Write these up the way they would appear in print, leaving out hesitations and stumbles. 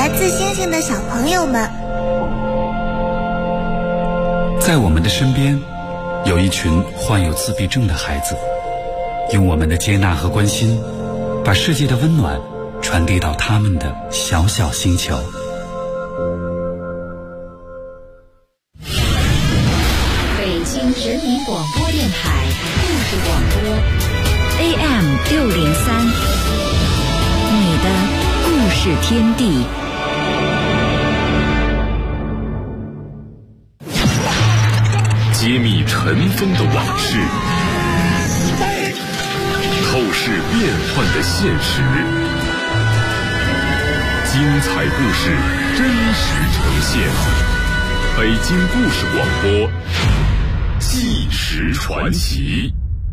来自星星的小朋友们。 在我们的身边，有一群患有自闭症的孩子，用我们的接纳和关心，把世界的温暖传递到他们的小小星球。 北京人民广播电台故事广播 AM603，你的故事天地。 揭秘尘封的往事，透视变幻的现实，精彩故事真实呈现。北京故事广播，纪实传奇。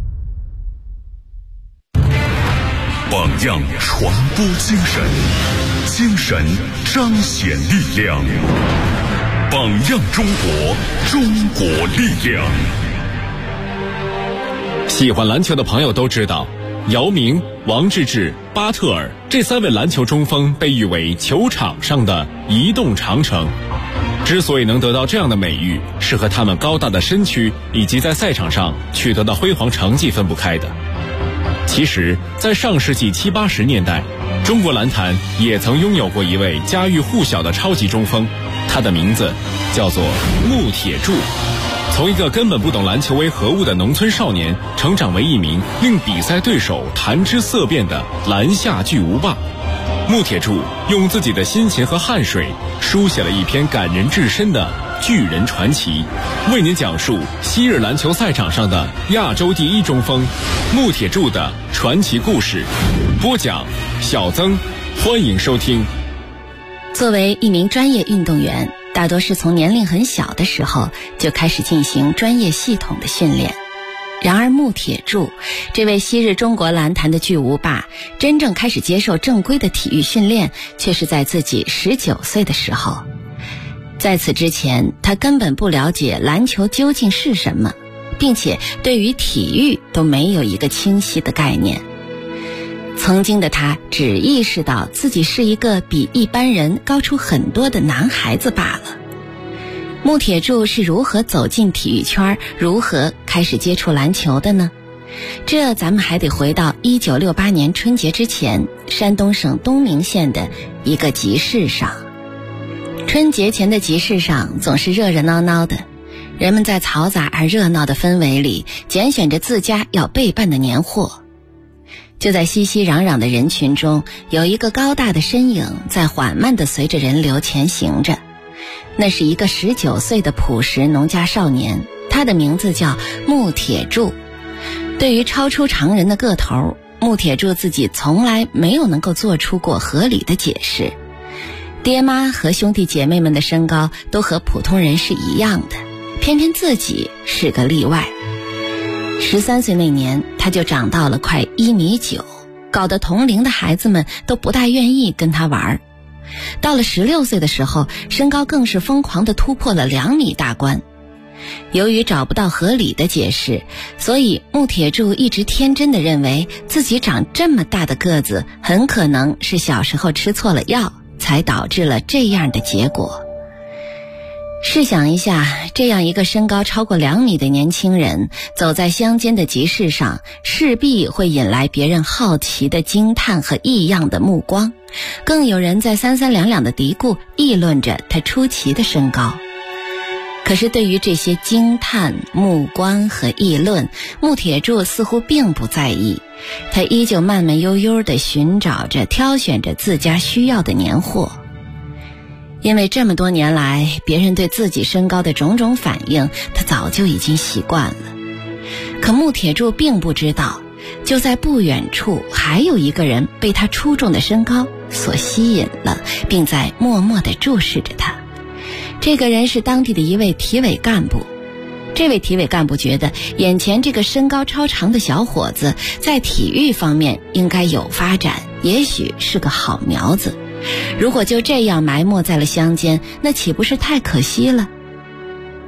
榜样传播精神，精神彰显力量。榜样中国，中国力量。 喜欢篮球的朋友都知道，姚明、王治郅、巴特尔这3位篮球中锋被誉为球场上的移动长城。之所以能得到这样的美誉，是和他们高大的身躯以及在赛场上取得的辉煌成绩分不开的。其实，在上世纪70、80年代，中国篮坛也曾拥有过一位家喻户晓的超级中锋，他的名字叫做穆铁柱。从一个根本不懂篮球为何物的农村少年，成长为一名令比赛对手谈之色变的篮下巨无霸。穆铁柱用自己的辛勤和汗水，书写了一篇感人至深的巨人传奇，为您讲述昔日篮球赛场上的亚洲第一中锋穆铁柱的传奇故事。播讲小曾，欢迎收听。 作为一名专业运动员，大多是从年龄很小的时候就开始进行专业系统的训练。然而穆铁柱这位昔日中国篮坛的巨无霸，真正开始接受正规的体育训练，却是在自己19岁的时候。在此之前，他根本不了解篮球究竟是什么，并且对于体育都没有一个清晰的概念。曾经的他只意识到自己是一个比一般人高出很多的男孩子罢了。穆铁柱是如何走进体育圈，如何开始接触篮球的呢？这咱们还得回到1968年春节之前，山东省东明县的一个集市上。春节前的集市上总是热热闹闹的，人们在嘈杂而热闹的氛围里拣选着自家要备办的年货。就在熙熙攘攘的人群中，有一个高大的身影在缓慢地随着人流前行着。那是一个19岁的朴实农家少年，他的名字叫穆铁柱。对于超出常人的个头，穆铁柱自己从来没有能够做出过合理的解释。爹妈和兄弟姐妹们的身高都和普通人是一样的，偏偏自己是个例外。13岁那年，他就长到了快1.9米，搞得同龄的孩子们都不大愿意跟他玩。到了16岁的时候，身高更是疯狂地突破了2米大关。由于找不到合理的解释，所以穆铁柱一直天真地认为自己长这么大的个子，很可能是小时候吃错了药，才导致了这样的结果。试想一下，这样一个身高超过2米的年轻人，走在乡间的集市上，势必会引来别人好奇的惊叹和异样的目光，更有人在三三两两的嘀咕议论着他出奇的身高。可是对于这些惊叹、目光和议论，穆铁柱似乎并不在意，他依旧慢慢悠悠地寻找着、挑选着自家需要的年货。因为这么多年来，别人对自己身高的种种反应，他早就已经习惯了。可穆铁柱并不知道，就在不远处还有一个人被他出众的身高所吸引了，并在默默地注视着他。这个人是当地的一位体委干部。这位体委干部觉得眼前这个身高超长的小伙子在体育方面应该有发展，也许是个好苗子。如果就这样埋没在了乡间，那岂不是太可惜了？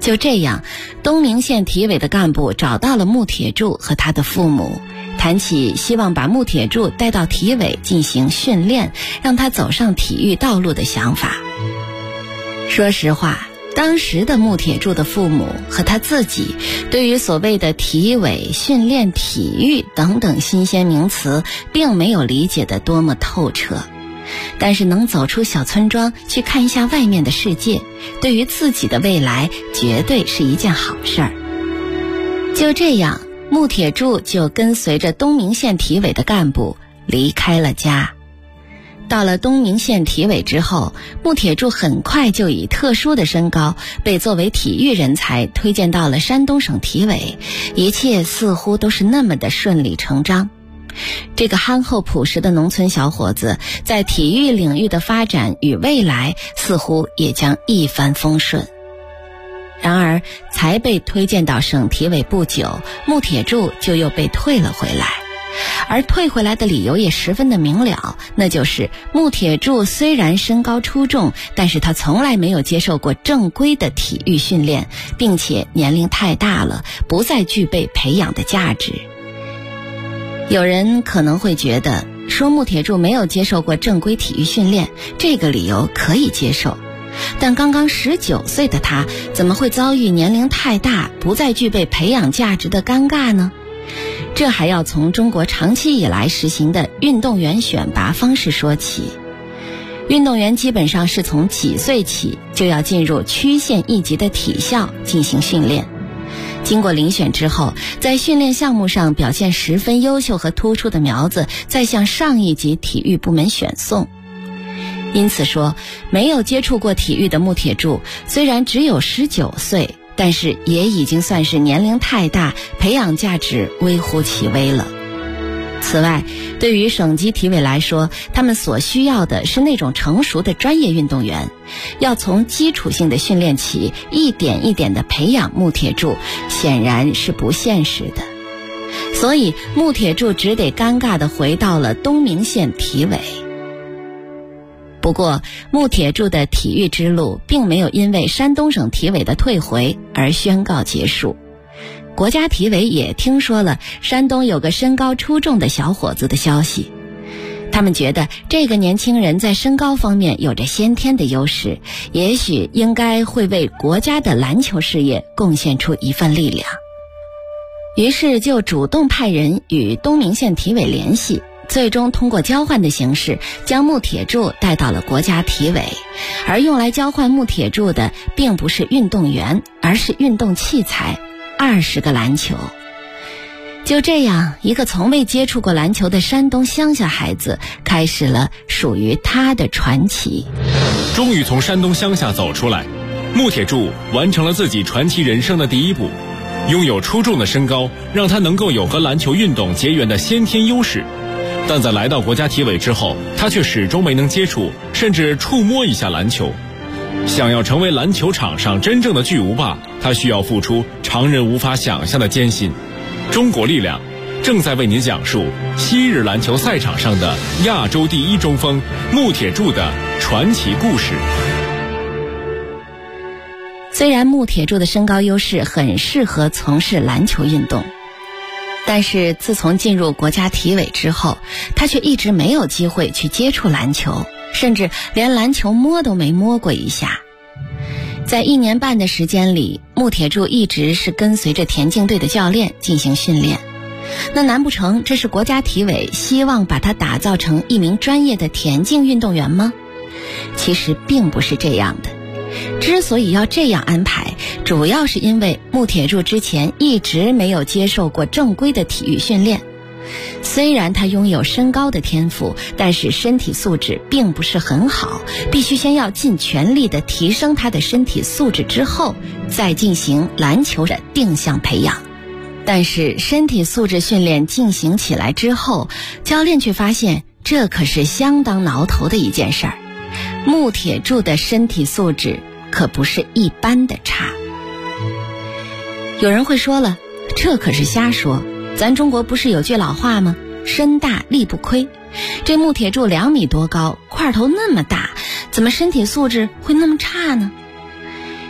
就这样，东明县体委的干部找到了穆铁柱和他的父母，谈起希望把穆铁柱带到体委进行训练，让他走上体育道路的想法。说实话，当时的穆铁柱的父母和他自己对于所谓的体委、训练、体育等等新鲜名词并没有理解得多么透彻，但是能走出小村庄去看一下外面的世界，对于自己的未来绝对是一件好事儿。就这样，穆铁柱就跟随着东明县体委的干部离开了家。到了东明县体委之后，穆铁柱很快就以特殊的身高被作为体育人才推荐到了山东省体委，一切似乎都是那么的顺理成章。这个憨厚朴实的农村小伙子在体育领域的发展与未来似乎也将一帆风顺。然而才被推荐到省体委不久，穆铁柱就又被退了回来，而退回来的理由也十分的明了，那就是穆铁柱虽然身高出众，但是他从来没有接受过正规的体育训练，并且年龄太大了，不再具备培养的价值。有人可能会觉得说穆铁柱没有接受过正规体育训练，这个理由可以接受，但刚刚19岁的他怎么会遭遇年龄太大不再具备培养价值的尴尬呢？这还要从中国长期以来实行的运动员选拔方式说起。运动员基本上是从几岁起就要进入区县一级的体校进行训练，经过遴选之后，在训练项目上表现十分优秀和突出的苗子再向上一级体育部门选送。因此说，没有接触过体育的穆铁柱虽然只有19岁，但是也已经算是年龄太大，培养价值微乎其微了。此外，对于省级体委来说，他们所需要的是那种成熟的专业运动员，要从基础性的训练起，一点一点地培养穆铁柱，显然是不现实的。所以穆铁柱只得尴尬地回到了东明县体委。不过穆铁柱的体育之路并没有因为山东省体委的退回而宣告结束。国家体委也听说了山东有个身高出众的小伙子的消息，他们觉得这个年轻人在身高方面有着先天的优势，也许应该会为国家的篮球事业贡献出一份力量。于是就主动派人与东明县体委联系，最终通过交换的形式将穆铁柱带到了国家体委，而用来交换穆铁柱的并不是运动员，而是运动器材，20个篮球。就这样，一个从未接触过篮球的山东乡下孩子开始了属于他的传奇。 终于从山东乡下走出来，穆铁柱完成了自己传奇人生的第一步。拥有出众的身高，让他能够有和篮球运动结缘的先天优势，但在来到国家体委之后，他却始终没能接触甚至触摸一下篮球。想要成为篮球场上真正的巨无霸，他需要付出常人无法想象的艰辛。中国力量正在为您讲述昔日篮球赛场上的亚洲第一中锋穆铁柱的传奇故事。 虽然穆铁柱的身高优势很适合从事篮球运动，但是自从进入国家体委之后，他却一直没有机会去接触篮球，甚至连篮球摸都没摸过一下。在1年半的时间里，穆铁柱一直是跟随着田径队的教练进行训练。那难不成这是国家体委希望把他打造成一名专业的田径运动员吗？其实并不是这样的。之所以要这样安排，主要是因为穆铁柱之前一直没有接受过正规的体育训练。虽然他拥有身高的天赋，但是身体素质并不是很好，必须先要尽全力的提升他的身体素质之后，再进行篮球的定向培养。但是身体素质训练进行起来之后，教练却发现这可是相当挠头的一件事儿。穆铁柱的身体素质可不是一般的差。有人会说了，这可是瞎说，咱中国不是有句老话吗？身大力不亏。这穆铁柱2米多高，块头那么大，怎么身体素质会那么差呢？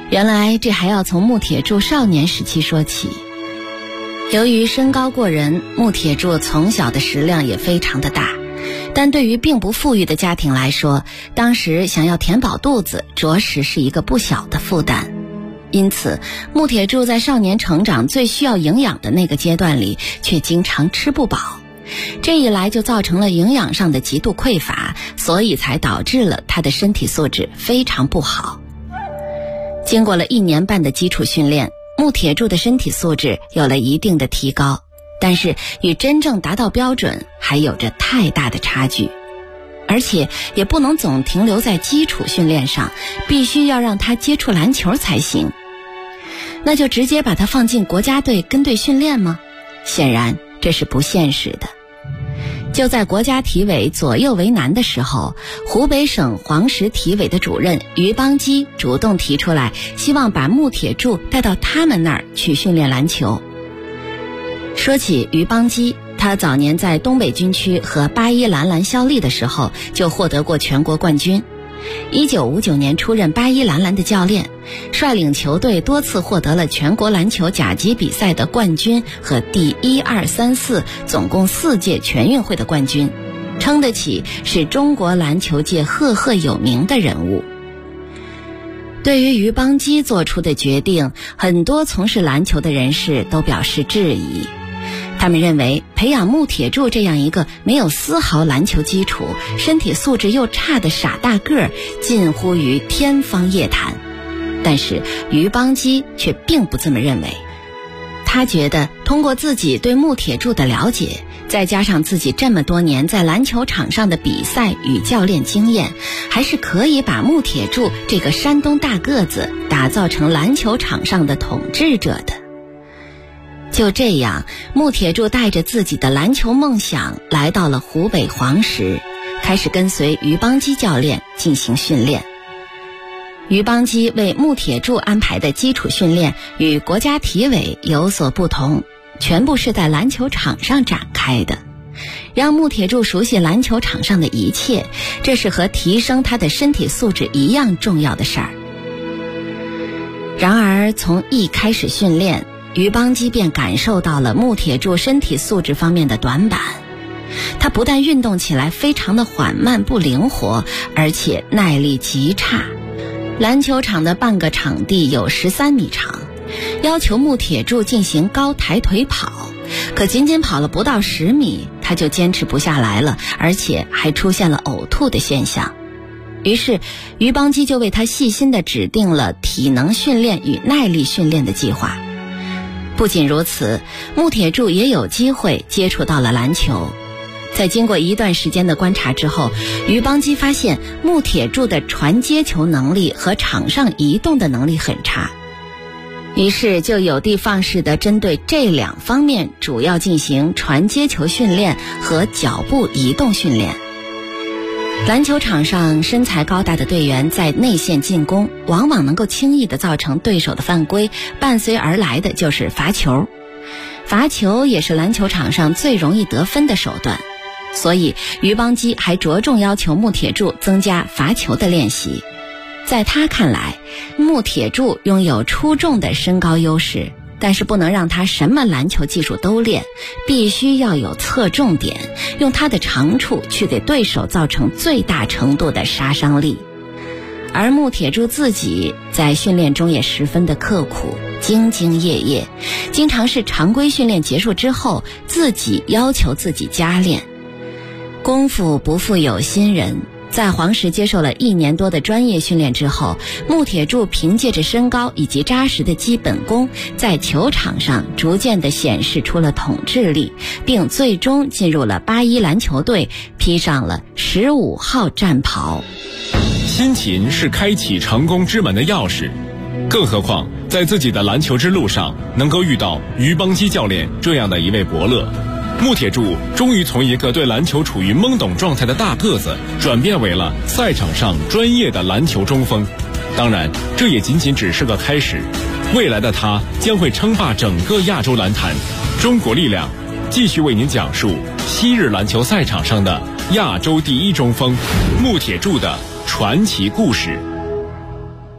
原来这还要从穆铁柱少年时期说起。由于身高过人，穆铁柱从小的食量也非常的大，但对于并不富裕的家庭来说，当时想要填饱肚子着实是一个不小的负担。因此穆铁柱在少年成长最需要营养的那个阶段里却经常吃不饱，这一来就造成了营养上的极度匮乏，所以才导致了他的身体素质非常不好。经过了1年半的基础训练，穆铁柱的身体素质有了一定的提高，但是与真正达到标准还有着太大的差距，而且也不能总停留在基础训练上，必须要让他接触篮球才行。那就直接把他放进国家队跟队训练吗？显然这是不现实的。就在国家体委左右为难的时候，湖北省黄石体委的主任于邦基主动提出来，希望把穆铁柱带到他们那儿去训练篮球。说起于邦基，他早年在东北军区和81男篮效力的时候就获得过全国冠军。1959年出任81男篮的教练，率领球队多次获得了全国篮球甲级比赛的冠军和第1、2、3、4总共4届全运会的冠军，称得起是中国篮球界赫赫有名的人物。对于于邦基做出的决定，很多从事篮球的人士都表示质疑。他们认为培养穆铁柱这样一个没有丝毫篮球基础、身体素质又差的傻大个儿近乎于天方夜谭，但是于邦基却并不这么认为。他觉得通过自己对穆铁柱的了解，再加上自己这么多年在篮球场上的比赛与教练经验，还是可以把穆铁柱这个山东大个子打造成篮球场上的统治者的。就这样，穆铁柱带着自己的篮球梦想来到了湖北黄石，开始跟随于邦基教练进行训练。于邦基为穆铁柱安排的基础训练与国家体委有所不同，全部是在篮球场上展开的，让穆铁柱熟悉篮球场上的一切，这是和提升他的身体素质一样重要的事儿。然而从一开始训练，于邦基便感受到了穆铁柱身体素质方面的短板。他不但运动起来非常的缓慢不灵活，而且耐力极差。篮球场的半个场地有13米长，要求穆铁柱进行高抬腿跑，可仅仅跑了不到10米，他就坚持不下来了，而且还出现了呕吐的现象。于是于邦基就为他细心地指定了体能训练与耐力训练的计划。不仅如此，穆铁柱也有机会接触到了篮球。在经过一段时间的观察之后，于邦基发现穆铁柱的传接球能力和场上移动的能力很差，于是就有的放矢地针对这2方面主要进行传接球训练和脚步移动训练。篮球场上身材高大的队员在内线进攻，往往能够轻易地造成对手的犯规，伴随而来的就是罚球。罚球也是篮球场上最容易得分的手段，所以于邦基还着重要求穆铁柱增加罚球的练习。在他看来，穆铁柱拥有出众的身高优势，但是不能让他什么篮球技术都练，必须要有侧重点，用他的长处去给对手造成最大程度的杀伤力。而穆铁柱自己在训练中也十分的刻苦，兢兢业业，经常是常规训练结束之后自己要求自己加练。功夫不负有心人，在黄石接受了1年多的专业训练之后，穆铁柱凭借着身高以及扎实的基本功，在球场上逐渐地显示出了统治力，并最终进入了81篮球队，披上了15号战袍。 辛勤是开启成功之门的钥匙，更何况在自己的篮球之路上能够遇到于邦基教练这样的一位伯乐，穆铁柱终于从一个对篮球处于懵懂状态的大个子，转变为了赛场上专业的篮球中锋。当然，这也仅仅只是个开始，未来的他将会称霸整个亚洲篮坛。中国力量继续为您讲述昔日篮球赛场上的亚洲第一中锋穆铁柱的传奇故事。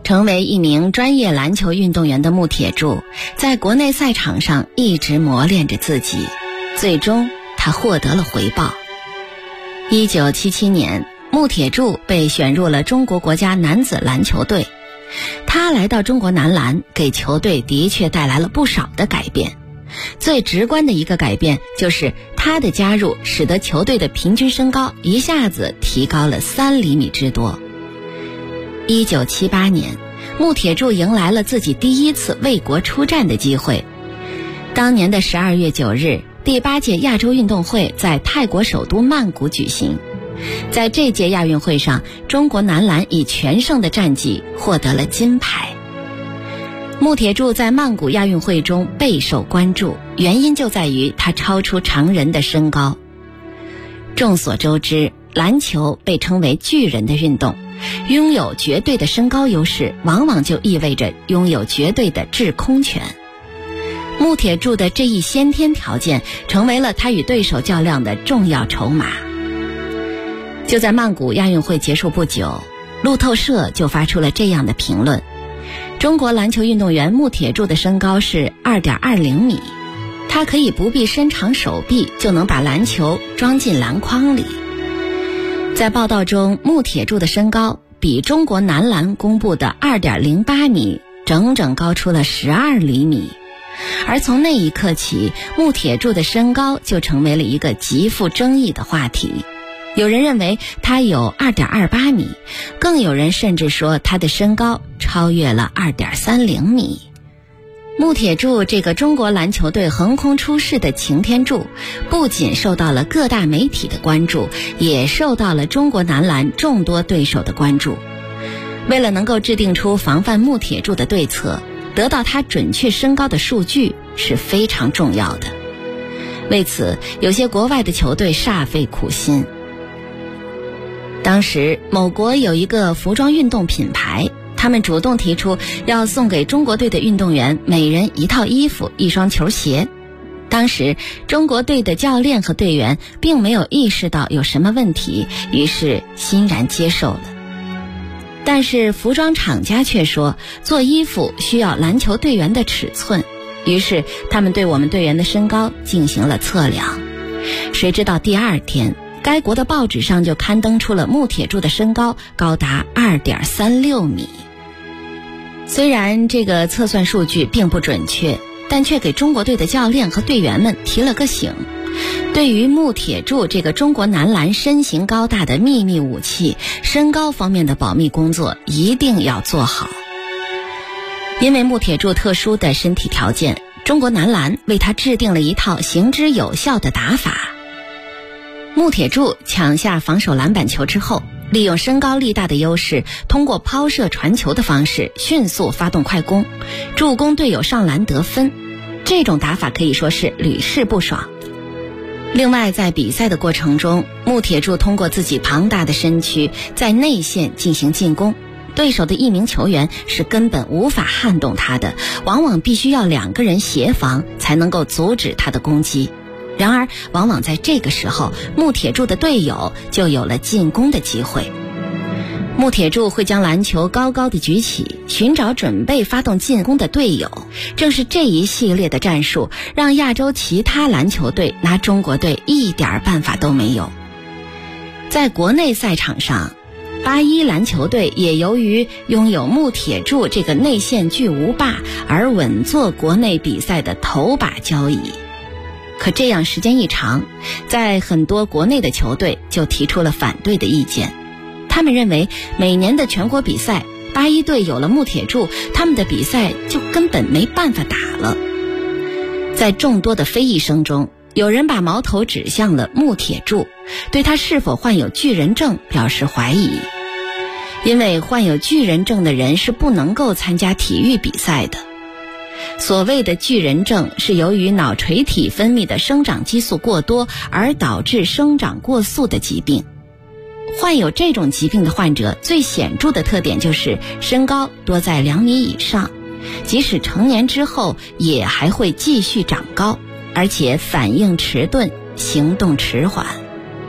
成为一名专业篮球运动员的穆铁柱，在国内赛场上一直磨练着自己，最终他获得了回报。1977年，穆铁柱被选入了中国国家男子篮球队。他来到中国男篮，给球队的确带来了不少的改变。最直观的一个改变就是他的加入使得球队的平均身高一下子提高了3厘米之多。1978年，穆铁柱迎来了自己第一次为国出战的机会。当年的12月9日，第8届亚洲运动会在泰国首都曼谷举行。在这届亚运会上，中国男篮以全胜的战绩获得了金牌。穆铁柱在曼谷亚运会中备受关注，原因就在于他超出常人的身高。众所周知，篮球被称为巨人的运动，拥有绝对的身高优势，往往就意味着拥有绝对的制空权。穆铁柱的这一先天条件成为了他与对手较量的重要筹码。就在曼谷亚运会结束不久，路透社就发出了这样的评论：中国篮球运动员穆铁柱的身高是 2.20 米，他可以不必伸长手臂就能把篮球装进篮筐里。在报道中，穆铁柱的身高比中国男篮公布的 2.08 米整整高出了12厘米。而从那一刻起，穆铁柱的身高就成为了一个极富争议的话题。有人认为他有 2.28 米，更有人甚至说他的身高超越了 2.30 米。穆铁柱这个中国篮球队横空出世的擎天柱，不仅受到了各大媒体的关注，也受到了中国男篮众多对手的关注。为了能够制定出防范穆铁柱的对策，得到他准确身高的数据是非常重要的。为此，有些国外的球队煞费苦心。当时某国有一个服装运动品牌，他们主动提出要送给中国队的运动员每人1套衣服、1双球鞋。当时中国队的教练和队员并没有意识到有什么问题，于是欣然接受了。但是服装厂家却说，做衣服需要篮球队员的尺寸，于是他们对我们队员的身高进行了测量。谁知道第二天，该国的报纸上就刊登出了穆铁柱的身高高达 2.36 米。虽然这个测算数据并不准确，但却给中国队的教练和队员们提了个醒。对于穆铁柱这个中国男篮身形高大的秘密武器，身高方面的保密工作一定要做好。因为穆铁柱特殊的身体条件，中国男篮为他制定了一套行之有效的打法。穆铁柱抢下防守篮板球之后，利用身高力大的优势，通过抛射传球的方式迅速发动快攻，助攻队友上篮得分。这种打法可以说是屡试不爽。另外，在比赛的过程中，穆铁柱通过自己庞大的身躯在内线进行进攻，对手的一名球员是根本无法撼动他的，往往必须要2个人协防才能够阻止他的攻击。然而往往在这个时候，穆铁柱的队友就有了进攻的机会。穆铁柱会将篮球高高的举起，寻找准备发动进攻的队友。正是这一系列的战术，让亚洲其他篮球队拿中国队一点办法都没有。在国内赛场上，81篮球队也由于拥有穆铁柱这个内线巨无霸而稳坐国内比赛的头把交椅。可这样时间一长，在很多国内的球队就提出了反对的意见。他们认为每年的全国比赛，81队有了穆铁柱，他们的比赛就根本没办法打了。在众多的非议声中，有人把矛头指向了穆铁柱，对他是否患有巨人症表示怀疑。因为患有巨人症的人是不能够参加体育比赛的。所谓的巨人症是由于脑垂体分泌的生长激素过多而导致生长过速的疾病。患有这种疾病的患者最显著的特点就是身高多在2米以上，即使成年之后也还会继续长高，而且反应迟钝，行动迟缓。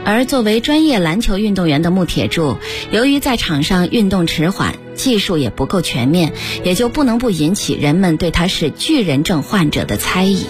而作为专业篮球运动员的穆铁柱，由于在场上运动迟缓，技术也不够全面，也就不能不引起人们对他是巨人症患者的猜疑。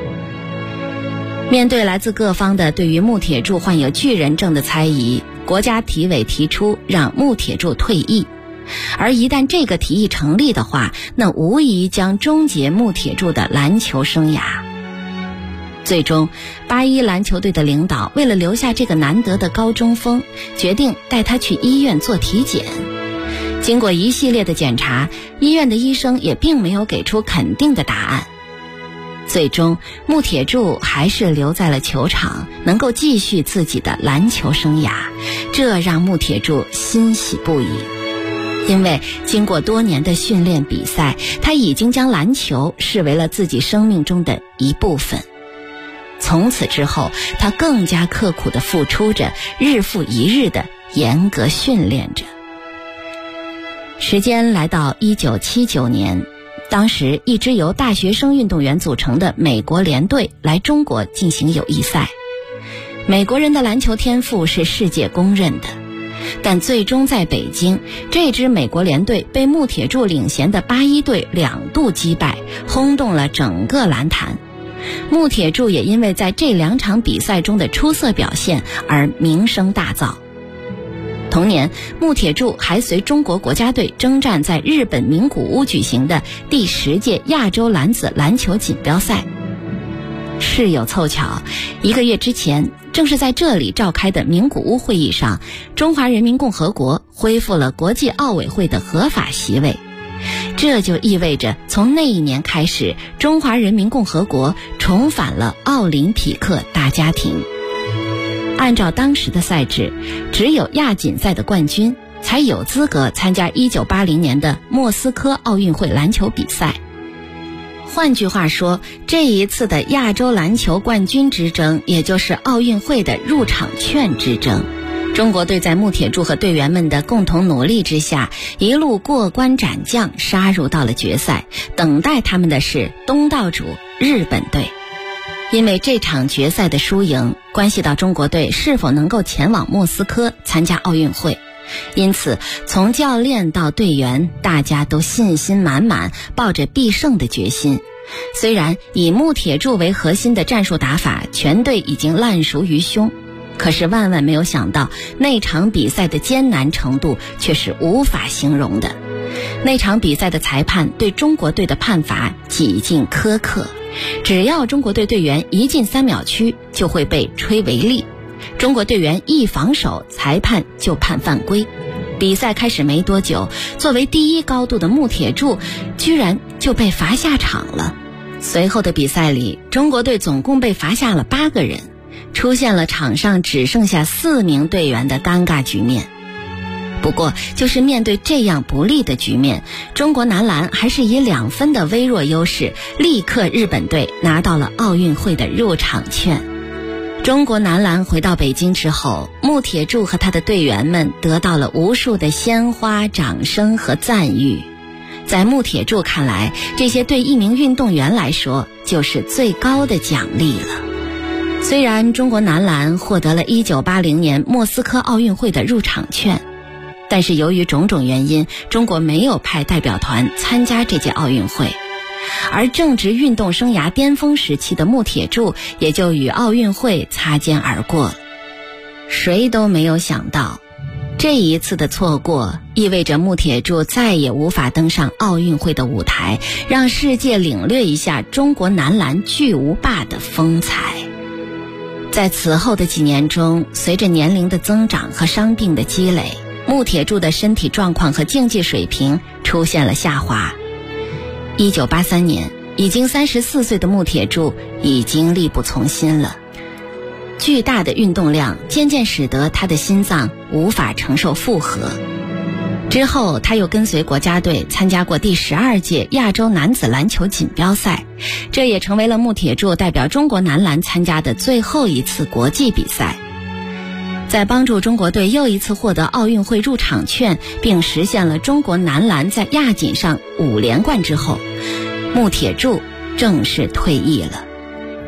面对来自各方的对于穆铁柱患有巨人症的猜疑，国家体委提出让穆铁柱退役。而一旦这个提议成立的话，那无疑将终结穆铁柱的篮球生涯。最终，81篮球队的领导为了留下这个难得的高中锋，决定带他去医院做体检。经过一系列的检查，医院的医生也并没有给出肯定的答案。最终，穆铁柱还是留在了球场，能够继续自己的篮球生涯，这让穆铁柱欣喜不已。因为经过多年的训练比赛，他已经将篮球视为了自己生命中的一部分。从此之后，他更加刻苦地付出着，日复一日地严格训练着。时间来到1979年，当时一支由大学生运动员组成的美国联队来中国进行友谊赛。美国人的篮球天赋是世界公认的，但最终在北京，这支美国联队被穆铁柱领衔的81队2度击败，轰动了整个篮坛。穆铁柱也因为在这2场比赛中的出色表现而名声大噪。同年，穆铁柱还随中国国家队征战在日本名古屋举行的第10届亚洲男子篮球锦标赛。事有凑巧，1个月之前，正是在这里召开的名古屋会议上，中华人民共和国恢复了国际奥委会的合法席位。这就意味着从那一年开始，中华人民共和国重返了奥林匹克大家庭。按照当时的赛制，只有亚锦赛的冠军才有资格参加1980年的莫斯科奥运会篮球比赛。换句话说，这一次的亚洲篮球冠军之争，也就是奥运会的入场券之争。中国队在穆铁柱和队员们的共同努力之下，一路过关斩将，杀入到了决赛。等待他们的是东道主日本队。因为这场决赛的输赢关系到中国队是否能够前往莫斯科参加奥运会，因此从教练到队员，大家都信心满满，抱着必胜的决心。虽然以穆铁柱为核心的战术打法，全队已经烂熟于胸，可是万万没有想到，那场比赛的艰难程度却是无法形容的。那场比赛的裁判对中国队的判罚几近苛刻，只要中国队队员一进3秒区，就会被吹违例。中国队员一防守，裁判就判犯规。比赛开始没多久，作为第一高度的穆铁柱居然就被罚下场了。随后的比赛里，中国队总共被罚下了8个人，出现了场上只剩下4名队员的尴尬局面。不过就是面对这样不利的局面，中国男篮还是以2分的微弱优势力克日本队，拿到了奥运会的入场券。中国男篮回到北京之后，穆铁柱和他的队员们得到了无数的鲜花、掌声和赞誉。在穆铁柱看来，这些对一名运动员来说就是最高的奖励了。虽然中国男篮获得了1980年莫斯科奥运会的入场券，但是由于种种原因，中国没有派代表团参加这届奥运会，而正值运动生涯巅峰时期的穆铁柱也就与奥运会擦肩而过了。谁都没有想到，这一次的错过意味着穆铁柱再也无法登上奥运会的舞台，让世界领略一下中国男篮巨无霸的风采。在此后的几年中，随着年龄的增长和伤病的积累，穆铁柱的身体状况和竞技水平出现了下滑。1983年，已经34岁的穆铁柱已经力不从心了。巨大的运动量渐渐使得他的心脏无法承受负荷。之后他又跟随国家队参加过第12届亚洲男子篮球锦标赛，这也成为了穆铁柱代表中国男篮参加的最后一次国际比赛。在帮助中国队又一次获得奥运会入场券，并实现了中国男篮在亚锦上5连冠之后，穆铁柱正式退役了。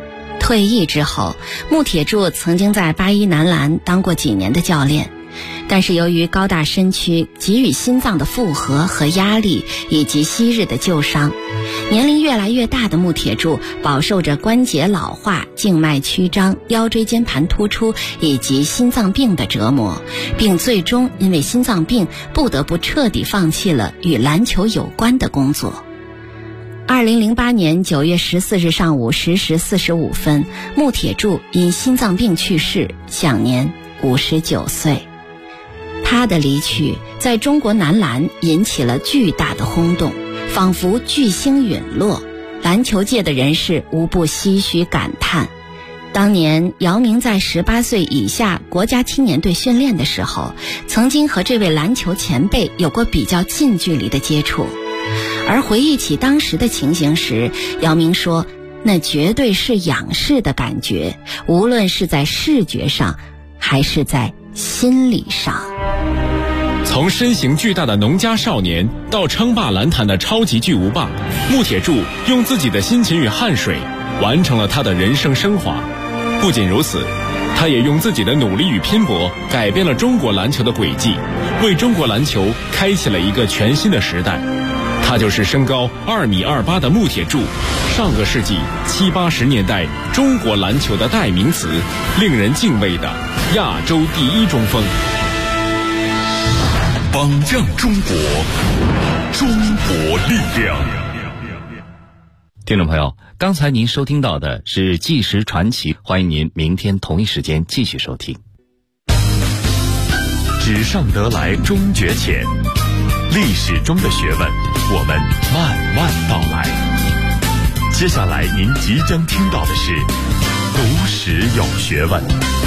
退役之后，穆铁柱曾经在81男篮当过几年的教练，但是由于高大身躯给予心脏的负荷和压力，以及昔日的旧伤，年龄越来越大的穆铁柱饱受着关节老化、静脉曲张、腰椎间盘突出以及心脏病的折磨，并最终因为心脏病不得不彻底放弃了与篮球有关的工作。2008年9月14日上午10时45分，穆铁柱因心脏病去世，享年59岁。他的离去在中国男篮引起了巨大的轰动，仿佛巨星陨落，篮球界的人士无不唏嘘感叹。当年姚明在18岁以下国家青年队训练的时候，曾经和这位篮球前辈有过比较近距离的接触，而回忆起当时的情形时，姚明说，那绝对是仰视的感觉，无论是在视觉上还是在心理上。 从身形巨大的农家少年到称霸篮坛的超级巨无霸，穆铁柱用自己的辛勤与汗水完成了他的人生升华。不仅如此，他也用自己的努力与拼搏改变了中国篮球的轨迹，为中国篮球开启了一个全新的时代。他就是身高2.28米的穆铁柱，上个世纪70、80年代中国篮球的代名词，令人敬畏的亚洲第一中锋。 榜样中国，中国力量。 听众朋友，刚才您收听到的是纪实传奇，欢迎您明天同一时间继续收听。 纸上得来终觉浅，历史中的学问，我们慢慢道来。接下来您即将听到的是读史有学问。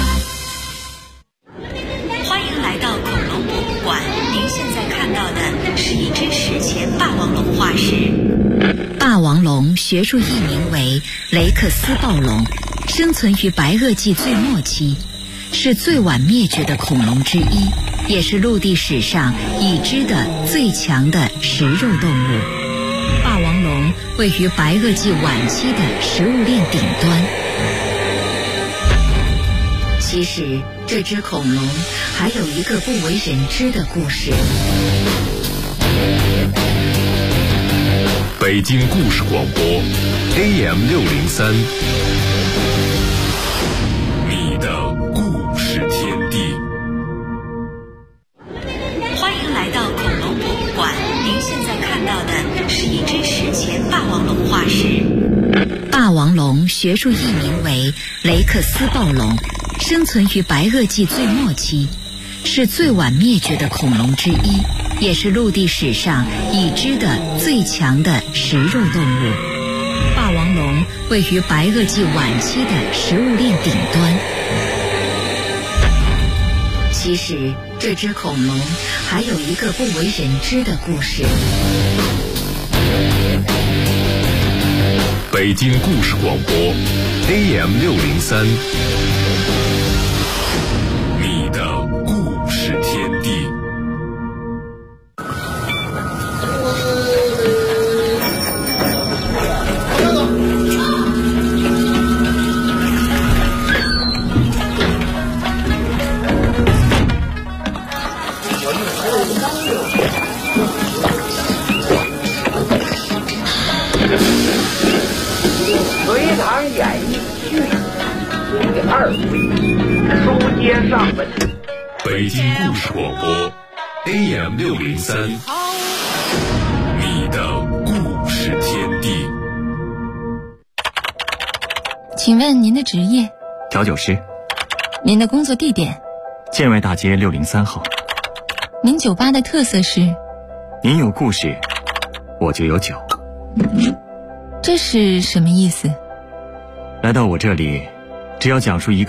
欢迎来到恐龙博物馆，您现在看到的是一只史前霸王龙化石。 霸王龙学术译名为雷克斯暴龙，生存于白垩纪最末期，是最晚灭绝的恐龙之一，也是陆地史上已知的最强的食肉动物。霸王龙位于白垩纪晚期的食物链顶端。其实这只恐龙还有一个不为人知的故事。 北京故事广播 AM603， 你的故事天地。 欢迎来到恐龙博物馆，您现在看到的是一只史前霸王龙化石。 霸王龙学术译名为雷克斯暴龙，生存于白垩纪最末期，是最晚灭绝的恐龙之一，也是陆地史上已知的最强的食肉动物。霸王龙位于白垩纪晚期的食物链顶端。其实这只恐龙还有一个不为人知的故事。 北京故事广播 AM603， 你的故事天地。 隋唐演义序第2回，书接上文。 北京故事广播 AM603， 你的故事天地。 请问您的职业？ 调酒师。 您的工作地点？ 建外大街603号。 您酒吧的特色是？ 您有故事，我就有酒。 这是什么意思？ 来到我这里，只要讲述一个